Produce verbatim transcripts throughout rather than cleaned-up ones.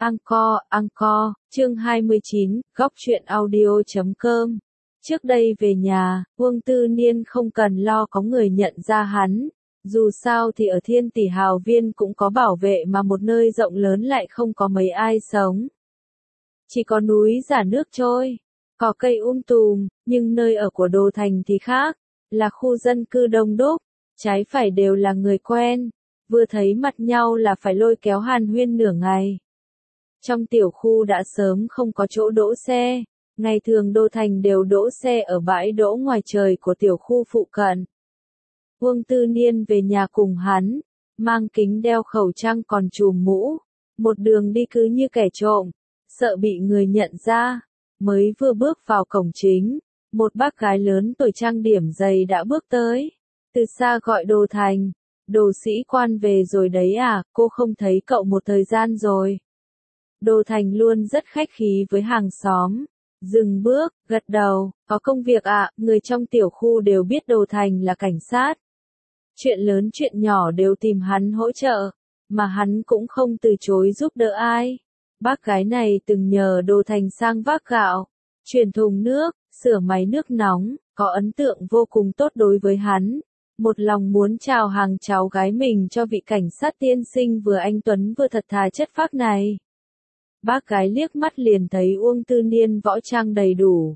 Anchor, Anchor, chương hai mươi chín, góc truyện audio chấm com. Trước đây về nhà, Uông Tư Niên không cần lo có người nhận ra hắn. Dù sao thì ở Thiên Tỷ Hào Viên cũng có bảo vệ mà một nơi rộng lớn lại không có mấy ai sống. Chỉ có núi giả nước trôi, cỏ cây um tùm, nhưng nơi ở của Đồ Thành thì khác, là khu dân cư đông đúc, trái phải đều là người quen, vừa thấy mặt nhau là phải lôi kéo hàn huyên nửa ngày. Trong tiểu khu đã sớm không có chỗ đỗ xe, ngày thường Đồ Thành đều đỗ xe ở bãi đỗ ngoài trời của tiểu khu phụ cận. Uông Tư Niên về nhà cùng hắn, mang kính đeo khẩu trang còn trùm mũ, một đường đi cứ như kẻ trộm, sợ bị người nhận ra. Mới vừa bước vào cổng chính, một bác gái lớn tuổi trang điểm dày đã bước tới, từ xa gọi Đồ Thành, Đồ sĩ quan về rồi đấy à, cô không thấy cậu một thời gian rồi. Đồ Thành luôn rất khách khí với hàng xóm, dừng bước, gật đầu, có công việc ạ, à, người trong tiểu khu đều biết Đồ Thành là cảnh sát. Chuyện lớn chuyện nhỏ đều tìm hắn hỗ trợ, mà hắn cũng không từ chối giúp đỡ ai. Bác gái này từng nhờ Đồ Thành sang vác gạo, chuyển thùng nước, sửa máy nước nóng, có ấn tượng vô cùng tốt đối với hắn. Một lòng muốn chào hàng cháu gái mình cho vị cảnh sát tiên sinh vừa anh tuấn vừa thật thà chất phác này. Bác gái liếc mắt liền thấy Uông Tư Niên võ trang đầy đủ.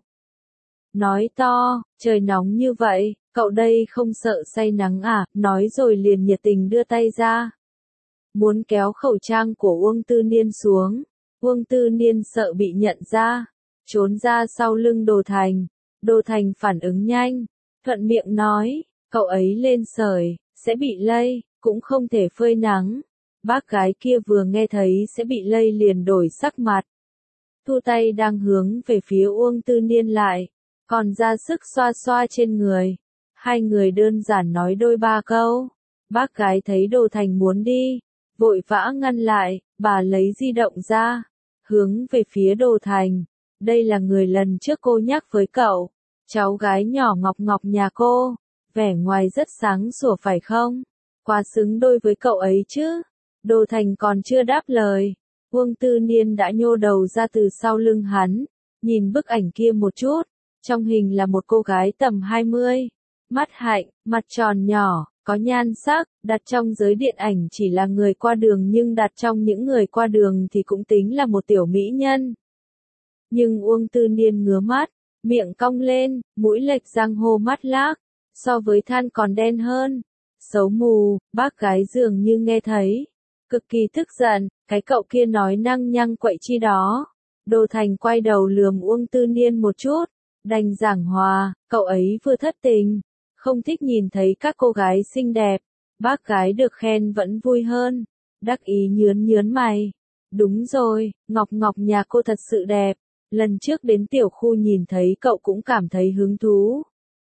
Nói to, trời nóng như vậy, cậu đây không sợ say nắng à, nói rồi liền nhiệt tình đưa tay ra. Muốn kéo khẩu trang của Uông Tư Niên xuống, Uông Tư Niên sợ bị nhận ra, trốn ra sau lưng Đồ Thành. Đồ Thành phản ứng nhanh, thuận miệng nói, cậu ấy lên sởi, sẽ bị lây, cũng không thể phơi nắng. Bác gái kia vừa nghe thấy sẽ bị lây liền đổi sắc mặt. Thu tay đang hướng về phía Uông Tư Niên lại, còn ra sức xoa xoa trên người. Hai người đơn giản nói đôi ba câu. Bác gái thấy Đồ Thành muốn đi, vội vã ngăn lại, bà lấy di động ra, hướng về phía Đồ Thành. Đây là người lần trước cô nhắc với cậu, cháu gái nhỏ Ngọc Ngọc nhà cô, vẻ ngoài rất sáng sủa phải không? Quá xứng đôi với cậu ấy chứ? Đồ Thành còn chưa đáp lời, Uông Tư Niên đã nhô đầu ra từ sau lưng hắn, nhìn bức ảnh kia một chút, trong hình là một cô gái tầm hai mươi, mắt hạnh, mặt tròn nhỏ, có nhan sắc, đặt trong giới điện ảnh chỉ là người qua đường nhưng đặt trong những người qua đường thì cũng tính là một tiểu mỹ nhân. Nhưng Uông Tư Niên ngứa mắt, miệng cong lên, mũi lệch răng hô mắt lác, so với than còn đen hơn. Xấu mù, bác gái dường như nghe thấy, cực kỳ tức giận, cái cậu kia nói năng nhăng quậy chi đó. Đồ Thành quay đầu lườm Uông Tư Niên một chút, đành giảng hòa, cậu ấy vừa thất tình, không thích nhìn thấy các cô gái xinh đẹp. Bác gái được khen vẫn vui hơn, đắc ý nhướn nhướn mày. Đúng rồi, Ngọc Ngọc nhà cô thật sự đẹp, lần trước đến tiểu khu nhìn thấy cậu cũng cảm thấy hứng thú.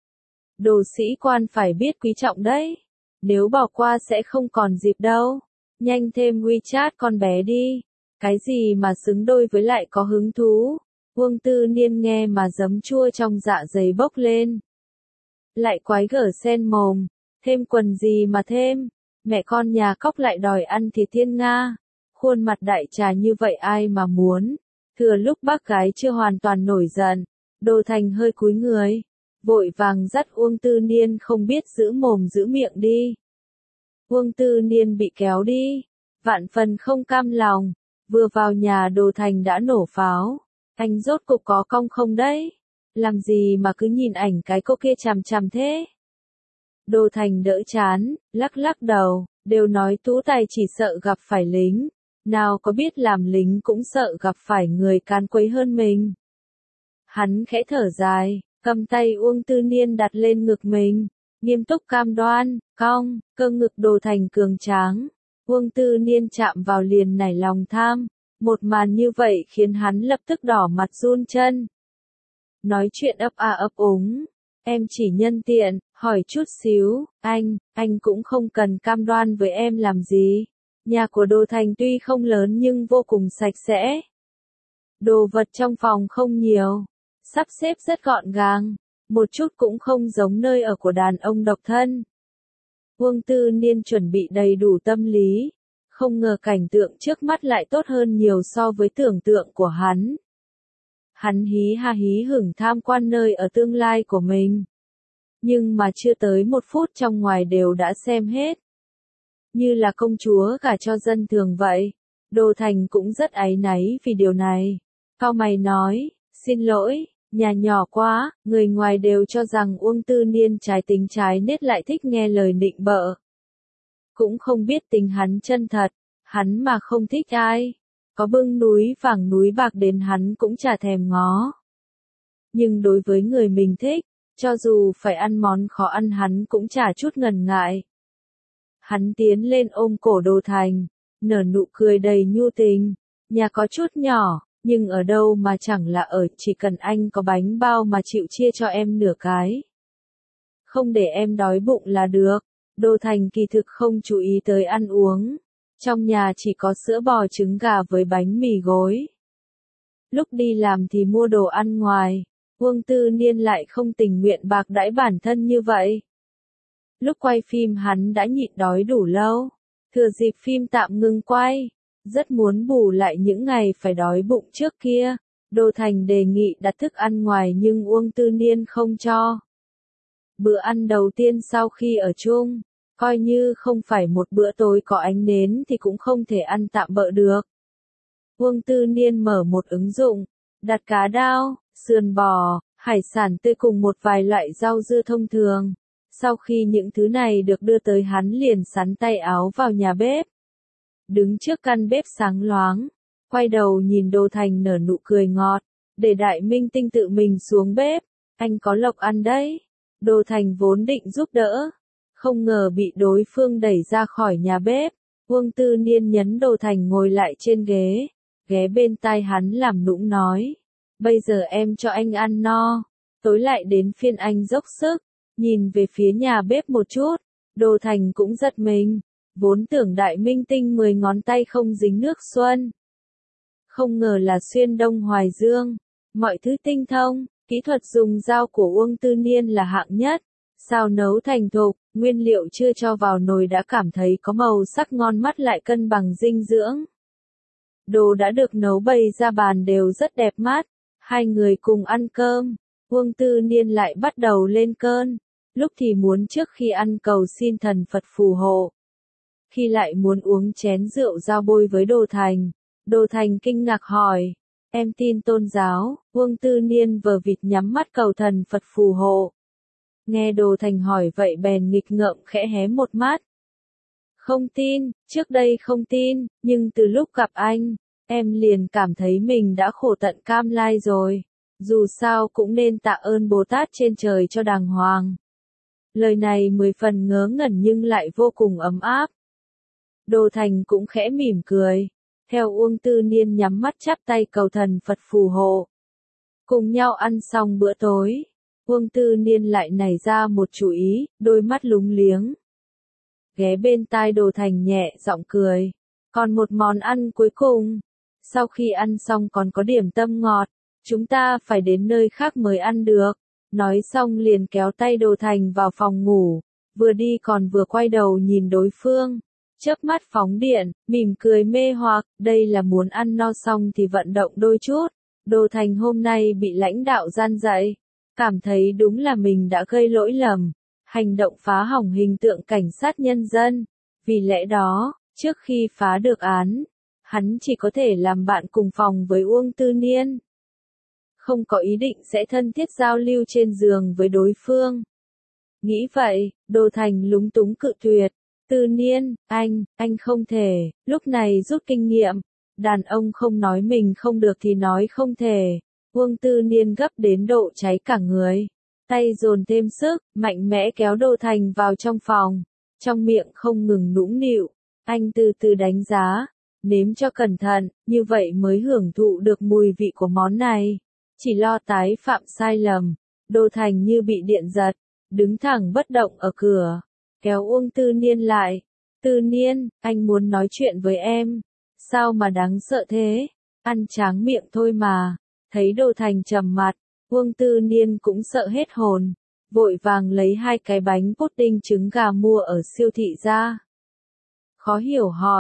Đồ sĩ quan phải biết quý trọng đấy, nếu bỏ qua sẽ không còn dịp đâu. Nhanh thêm WeChat con bé đi, cái gì mà xứng đôi với lại có hứng thú. Uông Tư Niên nghe mà giấm chua trong dạ dày bốc lên. Lại quái gở sen mồm, thêm quần gì mà thêm, mẹ con nhà cóc lại đòi ăn thịt thiên nga. Khuôn mặt đại trà như vậy ai mà muốn. Thừa lúc bác gái chưa hoàn toàn nổi giận, Đồ Thành hơi cúi người, vội vàng dắt Uông Tư Niên không biết giữ mồm giữ miệng đi. Uông Tư Niên bị kéo đi, vạn phần không cam lòng, vừa vào nhà Đồ Thành đã nổ pháo. Anh rốt cục có cong không đấy? Làm gì mà cứ nhìn ảnh cái cô kia chằm chằm thế? Đồ Thành đỡ chán, lắc lắc đầu, đều nói Tú Tài chỉ sợ gặp phải lính, nào có biết làm lính cũng sợ gặp phải người càn quấy hơn mình. Hắn khẽ thở dài, cầm tay Uông Tư Niên đặt lên ngực mình, nghiêm túc cam đoan, cong, cơ ngực Đồ Thành cường tráng. Uông Tư Niên chạm vào liền nảy lòng tham, một màn như vậy khiến hắn lập tức đỏ mặt run chân. Nói chuyện ấp a ấp úng, em chỉ nhân tiện, hỏi chút xíu, anh, anh cũng không cần cam đoan với em làm gì. Nhà của Đồ Thành tuy không lớn nhưng vô cùng sạch sẽ. Đồ vật trong phòng không nhiều, sắp xếp rất gọn gàng, một chút cũng không giống nơi ở của đàn ông độc thân. Uông Tư Niên chuẩn bị đầy đủ tâm lý, Không ngờ cảnh tượng trước mắt lại tốt hơn nhiều so với tưởng tượng của hắn. Hắn hí ha hí hửng tham quan nơi ở tương lai của mình. Nhưng mà chưa tới một phút trong ngoài đều đã xem hết. Như là công chúa gả cho dân thường vậy. Đô Thành cũng rất áy náy vì điều này. Cau mày nói, xin lỗi, nhà nhỏ quá, người ngoài đều cho rằng Uông Tư Niên trái tính trái nết lại thích nghe lời nịnh bợ. Cũng không biết tình hắn chân thật, hắn mà không thích ai. Có bưng núi vàng núi bạc đến hắn cũng chả thèm ngó. Nhưng đối với người mình thích, cho dù phải ăn món khó ăn hắn cũng chả chút ngần ngại. Hắn tiến lên ôm cổ Đô Thành, nở nụ cười đầy nhu tình. Nhà có chút nhỏ, nhưng ở đâu mà chẳng là ở, chỉ cần anh có bánh bao mà chịu chia cho em nửa cái. Không để em đói bụng là được. Đô Thành kỳ thực không chú ý tới ăn uống. Trong nhà chỉ có sữa bò trứng gà với bánh mì gối. Lúc đi làm thì mua đồ ăn ngoài. Uông Tư Niên lại không tình nguyện bạc đãi bản thân như vậy. Lúc quay phim hắn đã nhịn đói đủ lâu. Thừa dịp phim tạm ngừng quay, rất muốn bù lại những ngày phải đói bụng trước kia. Đô Thành đề nghị đặt thức ăn ngoài nhưng Uông Tư Niên không cho. Bữa ăn đầu tiên sau khi ở chung, coi như không phải một bữa tối có ánh nến thì cũng không thể ăn tạm bợ được. Uông Tư Niên mở một ứng dụng, đặt cá đao, sườn bò, hải sản tươi cùng một vài loại rau dưa thông thường. Sau khi những thứ này được đưa tới hắn liền sắn tay áo vào nhà bếp. Đứng trước căn bếp sáng loáng, quay đầu nhìn Đô Thành nở nụ cười ngọt, để Đại Minh Tinh tự mình xuống bếp, anh có lộc ăn đấy. Đô Thành vốn định giúp đỡ, không ngờ bị đối phương đẩy ra khỏi nhà bếp. Uông Tư Niên nhấn Đô Thành ngồi lại trên ghế, ghé bên tai hắn làm nũng nói, bây giờ em cho anh ăn no, tối lại đến phiên anh dốc sức. Nhìn về phía nhà bếp một chút, Đô Thành cũng giật mình, vốn tưởng Đại Minh Tinh mười ngón tay không dính nước xuân. Không ngờ là xuyên Đông Hoài Dương, mọi thứ tinh thông, kỹ thuật dùng dao của Uông Tư Niên là hạng nhất, xào nấu thành thục, nguyên liệu chưa cho vào nồi đã cảm thấy có màu sắc ngon mắt lại cân bằng dinh dưỡng. Đồ đã được nấu bày ra bàn đều rất đẹp mắt, hai người cùng ăn cơm, Uông Tư Niên lại bắt đầu lên cơn. Lúc thì muốn trước khi ăn cầu xin thần Phật phù hộ. Khi lại muốn uống chén rượu giao bôi với Đô Thành. Đô Thành kinh ngạc hỏi, em tin tôn giáo. Uông Tư Niên vờ vịt nhắm mắt cầu thần Phật phù hộ. Nghe Đô Thành hỏi vậy bèn nghịch ngợm khẽ hé một mắt. Không tin, trước đây không tin, nhưng từ lúc gặp anh, em liền cảm thấy mình đã khổ tận cam lai rồi. Dù sao cũng nên tạ ơn Bồ Tát trên trời cho đàng hoàng. Lời này mười phần ngớ ngẩn nhưng lại vô cùng ấm áp. Đô Thành cũng khẽ mỉm cười. Theo Uông Tư Niên nhắm mắt chắp tay cầu thần Phật phù hộ. Cùng nhau ăn xong bữa tối. Uông Tư Niên lại nảy ra một chủ ý, đôi mắt lúng liếng. Ghé bên tai Đô Thành nhẹ giọng cười. Còn một món ăn cuối cùng. Sau khi ăn xong còn có điểm tâm ngọt. Chúng ta phải đến nơi khác mới ăn được. Nói xong liền kéo tay Đô Thành vào phòng ngủ, vừa đi còn vừa quay đầu nhìn đối phương, chớp mắt phóng điện, mỉm cười mê hoặc, đây là muốn ăn no xong thì vận động đôi chút. Đô Thành hôm nay bị lãnh đạo gian dạy, cảm thấy đúng là mình đã gây lỗi lầm, hành động phá hỏng hình tượng cảnh sát nhân dân. Vì lẽ đó, trước khi phá được án, hắn chỉ có thể làm bạn cùng phòng với Uông Tư Niên. Không có ý định sẽ thân thiết giao lưu trên giường với đối phương. Nghĩ vậy, Đô Thành lúng túng cự tuyệt. Tư Niên, anh, anh không thể, lúc này rút kinh nghiệm. Đàn ông không nói mình không được thì nói không thể. Uông Tư Niên gấp đến độ cháy cả người. Tay dồn thêm sức, mạnh mẽ kéo Đô Thành vào trong phòng. Trong miệng không ngừng nũng nịu. Anh từ từ đánh giá, nếm cho cẩn thận, như vậy mới hưởng thụ được mùi vị của món này. Chỉ lo tái phạm sai lầm, Đô Thành như bị điện giật, đứng thẳng bất động ở cửa, kéo Uông Tư Niên lại. Tư Niên, anh muốn nói chuyện với em. Sao mà đáng sợ thế? Ăn tráng miệng thôi mà. Thấy Đô Thành trầm mặt, Uông Tư Niên cũng sợ hết hồn, vội vàng lấy hai cái bánh pudding trứng gà mua ở siêu thị ra. Khó hiểu hỏi,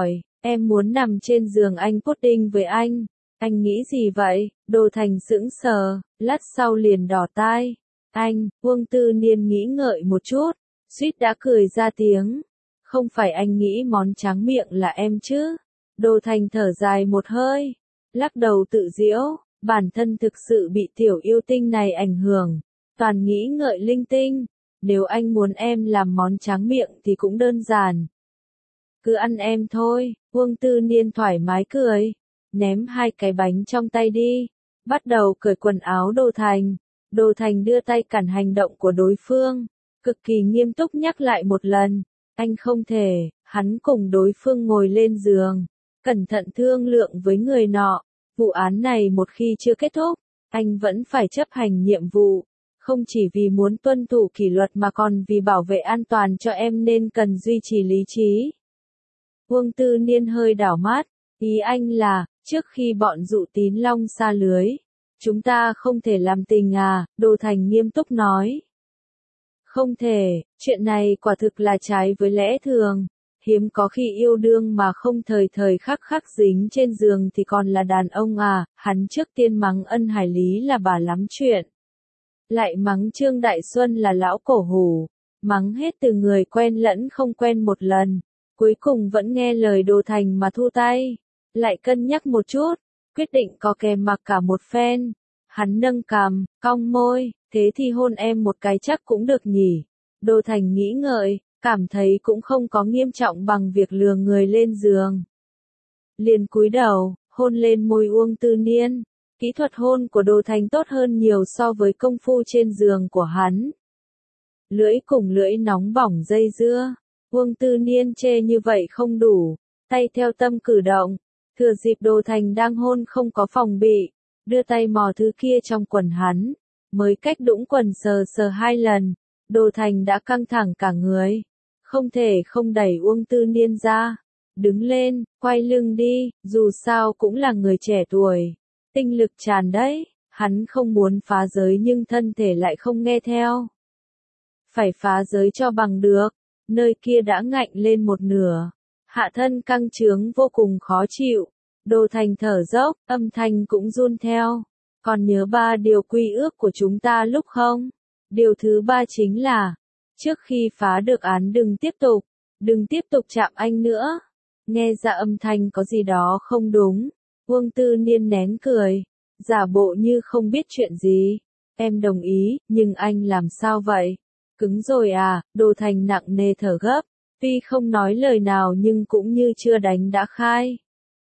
Em muốn nằm trên giường anh pudding với anh. Anh nghĩ gì vậy? Đô Thành sững sờ, lát sau liền đỏ tai. Anh, Uông Tư Niên nghĩ ngợi một chút, suýt đã cười ra tiếng. Không phải anh nghĩ món tráng miệng là em chứ? Đô Thành thở dài một hơi, lắc đầu tự giễu, bản thân thực sự bị tiểu yêu tinh này ảnh hưởng, toàn nghĩ ngợi linh tinh. Nếu anh muốn em làm món tráng miệng thì cũng đơn giản. Cứ ăn em thôi, Uông Tư Niên thoải mái cười, ném hai cái bánh trong tay đi, bắt đầu cởi quần áo Đô Thành. Đô Thành đưa tay cản hành động của đối phương, cực kỳ nghiêm túc nhắc lại một lần, anh không thể. Hắn cùng đối phương ngồi lên giường, cẩn thận thương lượng với người nọ, vụ án này một khi chưa kết thúc, anh vẫn phải chấp hành nhiệm vụ, không chỉ vì muốn tuân thủ kỷ luật mà còn vì bảo vệ an toàn cho em nên cần duy trì lý trí. Uông Tư Niên hơi đảo mắt, ý anh là, trước khi bọn Dụ Tín Long sa lưới, chúng ta không thể làm tình à? Đô Thành nghiêm túc nói. Không thể, chuyện này quả thực là trái với lẽ thường. Hiếm có khi yêu đương mà không thời thời khắc khắc dính trên giường thì còn là đàn ông à? Hắn trước tiên mắng Ân Hải Lý là bà lắm chuyện. Lại mắng Trương Đại Xuân là lão cổ hủ. Mắng hết từ người quen lẫn không quen một lần. Cuối cùng vẫn nghe lời Đô Thành mà thu tay. Lại cân nhắc một chút, quyết định có kèm mặc cả một phen. Hắn nâng cằm, cong môi, thế thì hôn em một cái chắc cũng được nhỉ. Đô Thành nghĩ ngợi, cảm thấy cũng không có nghiêm trọng bằng việc lừa người lên giường. Liền cúi đầu, hôn lên môi Uông Tư Niên. Kỹ thuật hôn của Đô Thành tốt hơn nhiều so với công phu trên giường của hắn. Lưỡi cùng lưỡi nóng bỏng dây dưa. Uông Tư Niên chê như vậy không đủ, tay theo tâm cử động, thừa dịp Đô Thành đang hôn không có phòng bị, đưa tay mò thứ kia trong quần hắn, mới cách đũng quần sờ sờ hai lần, Đô Thành đã căng thẳng cả người, không thể không đẩy Uông Tư Niên ra, đứng lên, quay lưng đi, dù sao cũng là người trẻ tuổi, tinh lực tràn đấy, hắn không muốn phá giới nhưng thân thể lại không nghe theo. Phải phá giới cho bằng được. Nơi kia đã ngạnh lên một nửa, hạ thân căng trướng vô cùng khó chịu, Đô Thành thở dốc, âm thanh cũng run theo. Còn nhớ ba điều quy ước của chúng ta lúc không? Điều thứ ba chính là, trước khi phá được án đừng tiếp tục, đừng tiếp tục chạm anh nữa. Nghe ra âm thanh có gì đó không đúng, Uông Tư Niên nén cười, giả bộ như không biết chuyện gì. Em đồng ý, nhưng anh làm sao vậy? Cứng rồi à? Đô Thành nặng nề thở gấp, tuy không nói lời nào nhưng cũng như chưa đánh đã khai.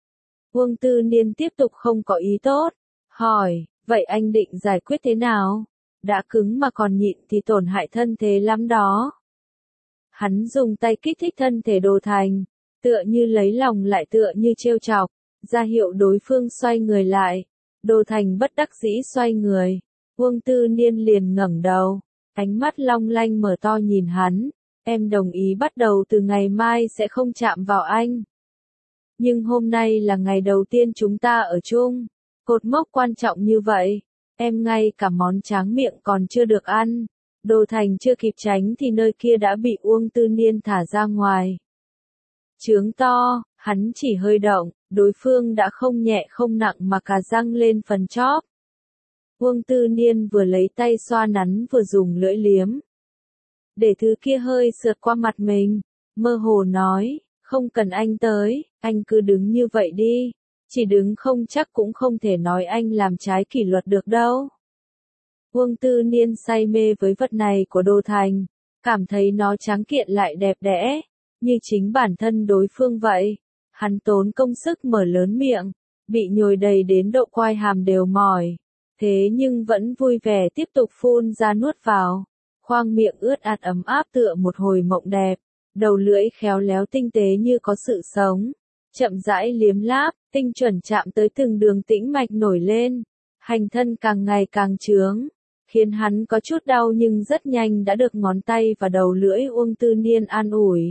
Uông Tư Niên tiếp tục không có ý tốt, hỏi, vậy anh định giải quyết thế nào? Đã cứng mà còn nhịn thì tổn hại thân thể lắm đó. Hắn dùng tay kích thích thân thể Đô Thành, tựa như lấy lòng lại tựa như trêu chọc, ra hiệu đối phương xoay người lại. Đô Thành bất đắc dĩ xoay người, Uông Tư Niên liền ngẩng đầu. Ánh mắt long lanh mở to nhìn hắn, em đồng ý bắt đầu từ ngày mai sẽ không chạm vào anh. Nhưng hôm nay là ngày đầu tiên chúng ta ở chung, cột mốc quan trọng như vậy, em ngay cả món tráng miệng còn chưa được ăn. Đô Thành chưa kịp tránh thì nơi kia đã bị Uông Tư Niên thả ra ngoài. Trướng to, hắn chỉ hơi động, đối phương đã không nhẹ không nặng mà cả răng lên phần chóp. Uông Tư Niên vừa lấy tay xoa nắn vừa dùng lưỡi liếm. Để thứ kia hơi sượt qua mặt mình, mơ hồ nói, không cần anh tới, anh cứ đứng như vậy đi, chỉ đứng không chắc cũng không thể nói anh làm trái kỷ luật được đâu. Uông Tư Niên say mê với vật này của Đô Thành, cảm thấy nó tráng kiện lại đẹp đẽ, như chính bản thân đối phương vậy. Hắn tốn công sức mở lớn miệng, bị nhồi đầy đến độ quai hàm đều mỏi. Thế nhưng vẫn vui vẻ tiếp tục phun ra nuốt vào, khoang miệng ướt át ấm áp tựa một hồi mộng đẹp, đầu lưỡi khéo léo tinh tế như có sự sống, chậm rãi liếm láp, tinh chuẩn chạm tới từng đường tĩnh mạch nổi lên, hành thân càng ngày càng trướng, khiến hắn có chút đau nhưng rất nhanh đã được ngón tay và đầu lưỡi Uông Tư Niên an ủi.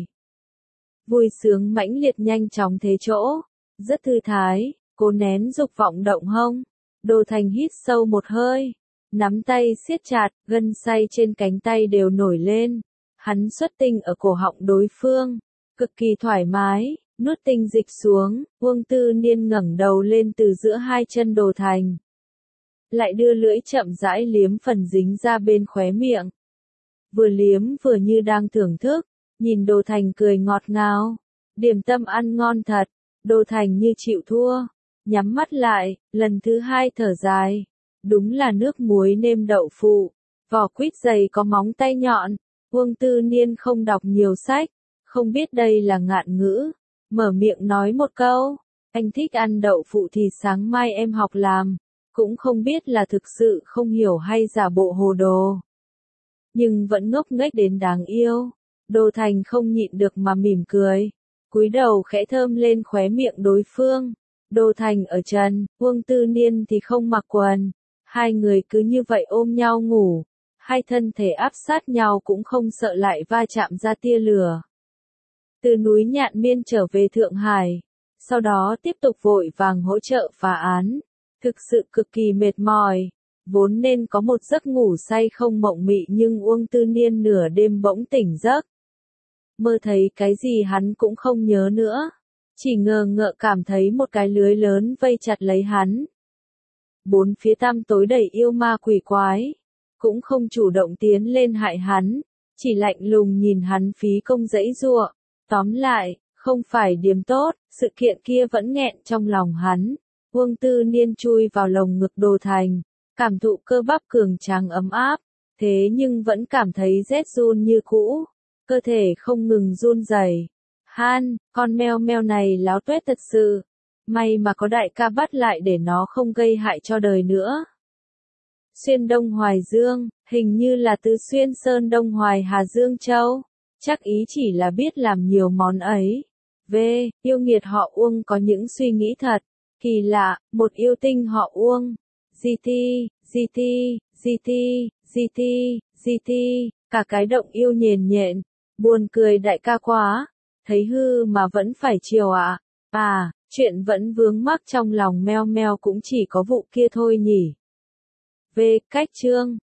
Vui sướng mãnh liệt nhanh chóng thế chỗ, rất thư thái, cố nén dục vọng động hông. Đô Thành hít sâu một hơi, nắm tay siết chặt, gân say trên cánh tay đều nổi lên. Hắn xuất tinh ở cổ họng đối phương, cực kỳ thoải mái, Nuốt tinh dịch xuống, Uông Tư Niên ngẩng đầu lên từ giữa hai chân Đồ Thành. Lại đưa lưỡi chậm rãi liếm phần dính ra bên khóe miệng. Vừa liếm vừa như đang thưởng thức, nhìn Đồ Thành cười ngọt ngào. Điểm tâm ăn ngon thật, Đồ Thành như chịu thua, nhắm mắt lại, lần thứ hai thở dài. Đúng là nước muối nêm đậu phụ, vỏ quýt dày có móng tay nhọn. Uông Tư Niên không đọc nhiều sách, không biết đây là ngạn ngữ, mở miệng nói một câu, anh thích ăn đậu phụ thì sáng mai em học làm, cũng không biết là thực sự không hiểu hay giả bộ hồ đồ. Nhưng vẫn ngốc nghếch đến đáng yêu. Đồ Thành không nhịn được mà mỉm cười, cúi đầu khẽ thơm lên khóe miệng đối phương. Đồ Thành ở trần, Uông Tư Niên thì không mặc quần, hai người cứ như vậy ôm nhau ngủ, hai thân thể áp sát nhau cũng không sợ lại va chạm ra tia lửa. Từ núi Nhạn Miên trở về Thượng Hải, sau đó tiếp tục vội vàng hỗ trợ phá án, thực sự cực kỳ mệt mỏi, vốn nên có một giấc ngủ say không mộng mị nhưng Uông Tư Niên nửa đêm bỗng tỉnh giấc. Mơ thấy cái gì hắn cũng không nhớ nữa, chỉ ngờ ngợ cảm thấy một cái lưới lớn vây chặt lấy hắn. Bốn phía tăm tối đầy yêu ma quỷ quái, cũng không chủ động tiến lên hại hắn, chỉ lạnh lùng nhìn hắn phí công giãy giụa. Tóm lại, không phải điểm tốt, sự kiện kia vẫn nghẹn trong lòng hắn. Uông Tư Niên chui vào lồng ngực Đồ Thành, cảm thụ cơ bắp cường tráng ấm áp, thế nhưng vẫn cảm thấy rét run như cũ, cơ thể không ngừng run rẩy. Han, con meo meo này láo tuét thật sự, may mà có đại ca bắt lại để nó không gây hại cho đời nữa. Xuyên Đông Hoài Dương, hình như là từ Xuyên Sơn Đông Hoài Hà Dương Châu. Chắc ý chỉ là biết làm nhiều món ấy. V. Yêu nghiệt họ Uông có những suy nghĩ thật kỳ lạ, một yêu tinh họ Uông. giê tê, giê tê, giê tê, giê tê, giê tê, cả cái động yêu nhền nhện. Buồn cười đại ca quá, thấy hư mà vẫn phải chiều ạ. À? à, chuyện vẫn vướng mắc trong lòng meo meo cũng chỉ có vụ kia thôi nhỉ. V. Cách chương